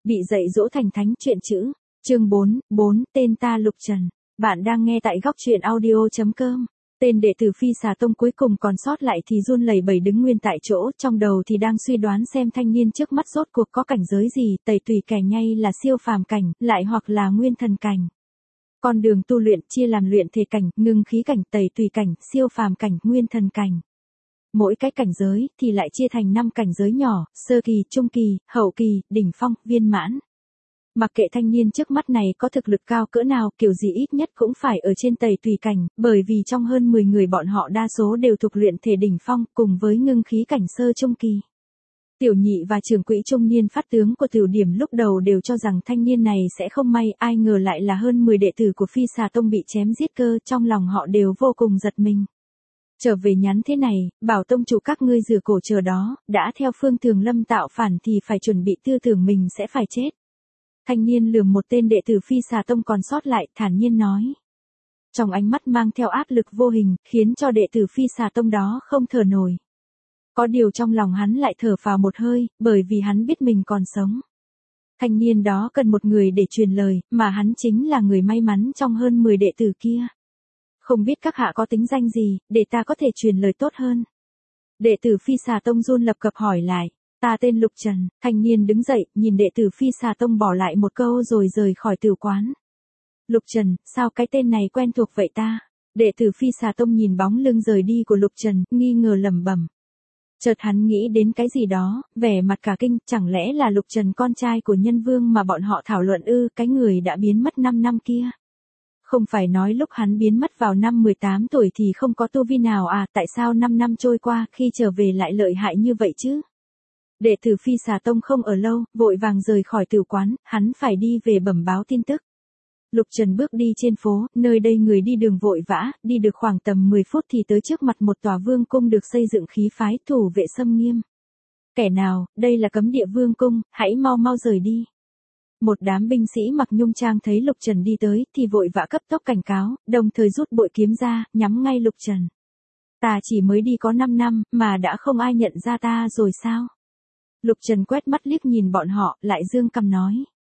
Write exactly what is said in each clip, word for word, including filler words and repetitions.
Bị dạy dỗ thành thánh truyện chữ. Chương bốn, bốn, tên ta Lục Trần. Bạn đang nghe tại góc truyện audio chấm com. Tên đệ tử Phi Xà Tông cuối cùng còn sót lại thì run lẩy bẩy đứng nguyên tại chỗ, trong đầu thì đang suy đoán xem thanh niên trước mắt rốt cuộc có cảnh giới gì, tẩy tùy kẻ nhây là siêu phàm cảnh, lại hoặc là nguyên thần cảnh. Con đường tu luyện chia làm luyện thể cảnh, ngưng khí cảnh, tẩy tùy cảnh, siêu phàm cảnh, nguyên thần cảnh. Mỗi cái cảnh giới thì lại chia thành năm cảnh giới nhỏ, sơ kỳ, trung kỳ, hậu kỳ, đỉnh phong, viên mãn. Mặc kệ thanh niên trước mắt này có thực lực cao cỡ nào, kiểu gì ít nhất cũng phải ở trên tẩy tùy cảnh, bởi vì trong hơn mười người bọn họ đa số đều thuộc luyện thể đỉnh phong, cùng với ngưng khí cảnh sơ trung kỳ. Tiểu nhị và trưởng quỹ trung niên phát tướng của tiểu điểm lúc đầu đều cho rằng thanh niên này sẽ không may, ai ngờ lại là hơn mười đệ tử của Phi Xà Tông bị chém giết cơ, trong lòng họ đều vô cùng giật mình. Trở về nhắn thế này, bảo tông chủ các ngươi rửa cổ chờ đó, đã theo phương thường lâm tạo phản thì phải chuẩn bị tư tưởng mình sẽ phải chết. Thanh niên lườm một tên đệ tử Phi Xà Tông còn sót lại, thản nhiên nói. Trong ánh mắt mang theo áp lực vô hình, khiến cho đệ tử Phi Xà Tông đó không thở nổi. Có điều trong lòng hắn lại thở phào một hơi, bởi vì hắn biết mình còn sống. Thanh niên đó cần một người để truyền lời, mà hắn chính là người may mắn trong hơn mười đệ tử kia. Không biết các hạ có tính danh gì, để ta có thể truyền lời tốt hơn. Đệ tử Phi Xà Tông run lập cập hỏi lại. Ta tên Lục Trần. Thanh niên đứng dậy, nhìn đệ tử Phi Xà Tông bỏ lại một câu rồi rời khỏi tử quán. Lục Trần, sao cái tên này quen thuộc vậy ta? Đệ tử Phi Xà Tông nhìn bóng lưng rời đi của Lục Trần, nghi ngờ lẩm bẩm. Chợt hắn nghĩ đến cái gì đó, vẻ mặt cả kinh, chẳng lẽ là Lục Trần con trai của nhân vương mà bọn họ thảo luận ư, cái người đã biến mất năm năm kia. Không phải nói lúc hắn biến mất vào năm mười tám tuổi thì không có tu vi nào à, tại sao năm năm trôi qua khi trở về lại lợi hại như vậy chứ? Đệ tử Phi Xà Tông không ở lâu, vội vàng rời khỏi tử quán, hắn phải đi về bẩm báo tin tức. Lục Trần bước đi trên phố, nơi đây người đi đường vội vã, đi được khoảng tầm mười phút thì tới trước mặt một tòa vương cung được xây dựng khí phái, thủ vệ xâm nghiêm. Kẻ nào, đây là cấm địa vương cung, hãy mau mau rời đi. Một đám binh sĩ mặc nhung trang thấy Lục Trần đi tới, thì vội vã cấp tốc cảnh cáo, đồng thời rút bội kiếm ra, nhắm ngay Lục Trần. Ta chỉ mới đi có năm năm, mà đã không ai nhận ra ta rồi sao? Lục Trần quét mắt liếc nhìn bọn họ, lại dương cằm nói.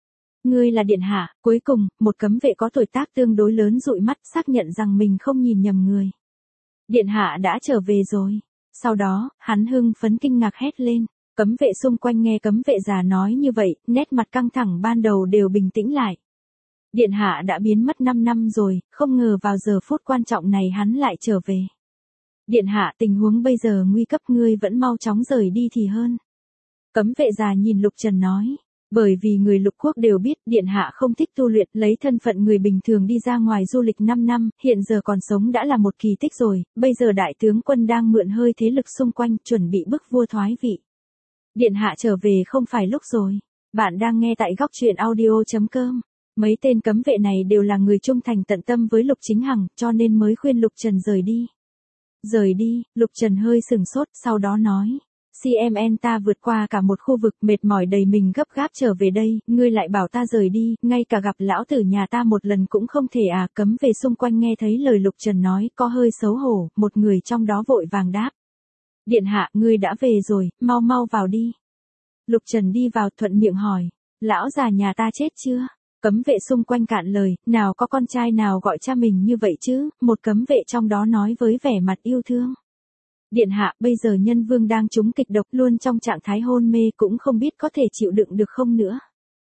Ngươi là điện hạ. Cuối cùng, một cấm vệ có tuổi tác tương đối lớn dụi mắt, xác nhận rằng mình không nhìn nhầm người. Điện hạ đã trở về rồi. Sau đó, hắn hưng phấn kinh ngạc hét lên. Cấm vệ xung quanh nghe cấm vệ già nói như vậy, nét mặt căng thẳng ban đầu đều bình tĩnh lại. Điện hạ đã biến mất năm năm rồi, không ngờ vào giờ phút quan trọng này hắn lại trở về. Điện hạ, tình huống bây giờ nguy cấp, ngươi vẫn mau chóng rời đi thì hơn. Cấm vệ già nhìn Lục Trần nói. Bởi vì người Lục quốc đều biết điện hạ không thích tu luyện, lấy thân phận người bình thường đi ra ngoài du lịch năm năm, hiện giờ còn sống đã là một kỳ tích rồi, bây giờ đại tướng quân đang mượn hơi thế lực xung quanh, chuẩn bị bức vua thoái vị. Điện hạ trở về không phải lúc rồi. Bạn đang nghe tại góc truyện audio chấm com. Mấy tên cấm vệ này đều là người trung thành tận tâm với Lục Chính Hằng, cho nên mới khuyên Lục Trần rời đi. Rời đi, Lục Trần hơi sừng sốt, sau đó nói. xê em en ta vượt qua cả một khu vực, mệt mỏi đầy mình gấp gáp trở về đây, ngươi lại bảo ta rời đi, ngay cả gặp lão tử nhà ta một lần cũng không thể à. Cấm về xung quanh nghe thấy lời Lục Trần nói, có hơi xấu hổ, một người trong đó vội vàng đáp. Điện hạ, ngươi đã về rồi, mau mau vào đi. Lục Trần đi vào thuận miệng hỏi, lão già nhà ta chết chưa? Cấm vệ xung quanh cạn lời, nào có con trai nào gọi cha mình như vậy chứ, một cấm vệ trong đó nói với vẻ mặt yêu thương. Điện hạ, bây giờ nhân vương đang trúng kịch độc, luôn trong trạng thái hôn mê, cũng không biết có thể chịu đựng được không nữa.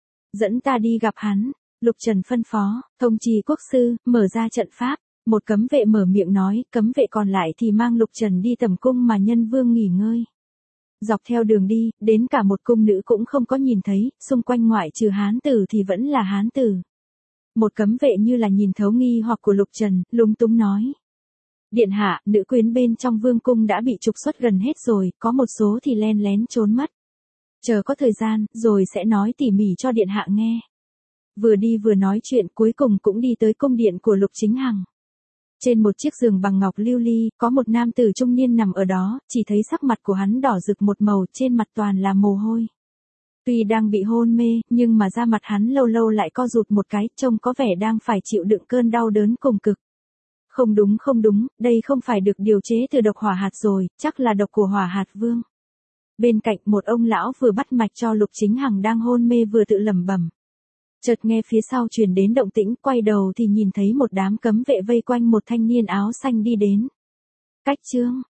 Dẫn ta đi gặp hắn. Lục Trần phân phó, thông trì quốc sư, mở ra trận pháp. Một cấm vệ mở miệng nói, cấm vệ còn lại thì mang Lục Trần đi tầm cung mà nhân vương nghỉ ngơi. Dọc theo đường đi, đến cả một cung nữ cũng không có nhìn thấy, xung quanh ngoại trừ hán tử thì vẫn là hán tử. Một cấm vệ như là nhìn thấu nghi hoặc của Lục Trần, lúng túng nói. Điện hạ, nữ quyến bên trong vương cung đã bị trục xuất gần hết rồi, có một số thì len lén trốn mất. Chờ có thời gian, rồi sẽ nói tỉ mỉ cho điện hạ nghe. Vừa đi vừa nói chuyện, cuối cùng cũng đi tới cung điện của Lục Chính Hằng. Trên một chiếc giường bằng ngọc lưu ly, có một nam tử trung niên nằm ở đó, chỉ thấy sắc mặt của hắn đỏ rực một màu, trên mặt toàn là mồ hôi. Tuy đang bị hôn mê, nhưng mà da mặt hắn lâu lâu lại co rụt một cái, trông có vẻ đang phải chịu đựng cơn đau đớn cùng cực. Không đúng không đúng, đây không phải được điều chế từ độc hỏa hạt rồi, chắc là độc của hỏa hạt vương. Bên cạnh một ông lão vừa bắt mạch cho Lục Chính Hằng đang hôn mê vừa tự lẩm bẩm. Chợt nghe phía sau truyền đến động tĩnh, quay đầu thì nhìn thấy một đám cấm vệ vây quanh một thanh niên áo xanh đi đến. Cách chương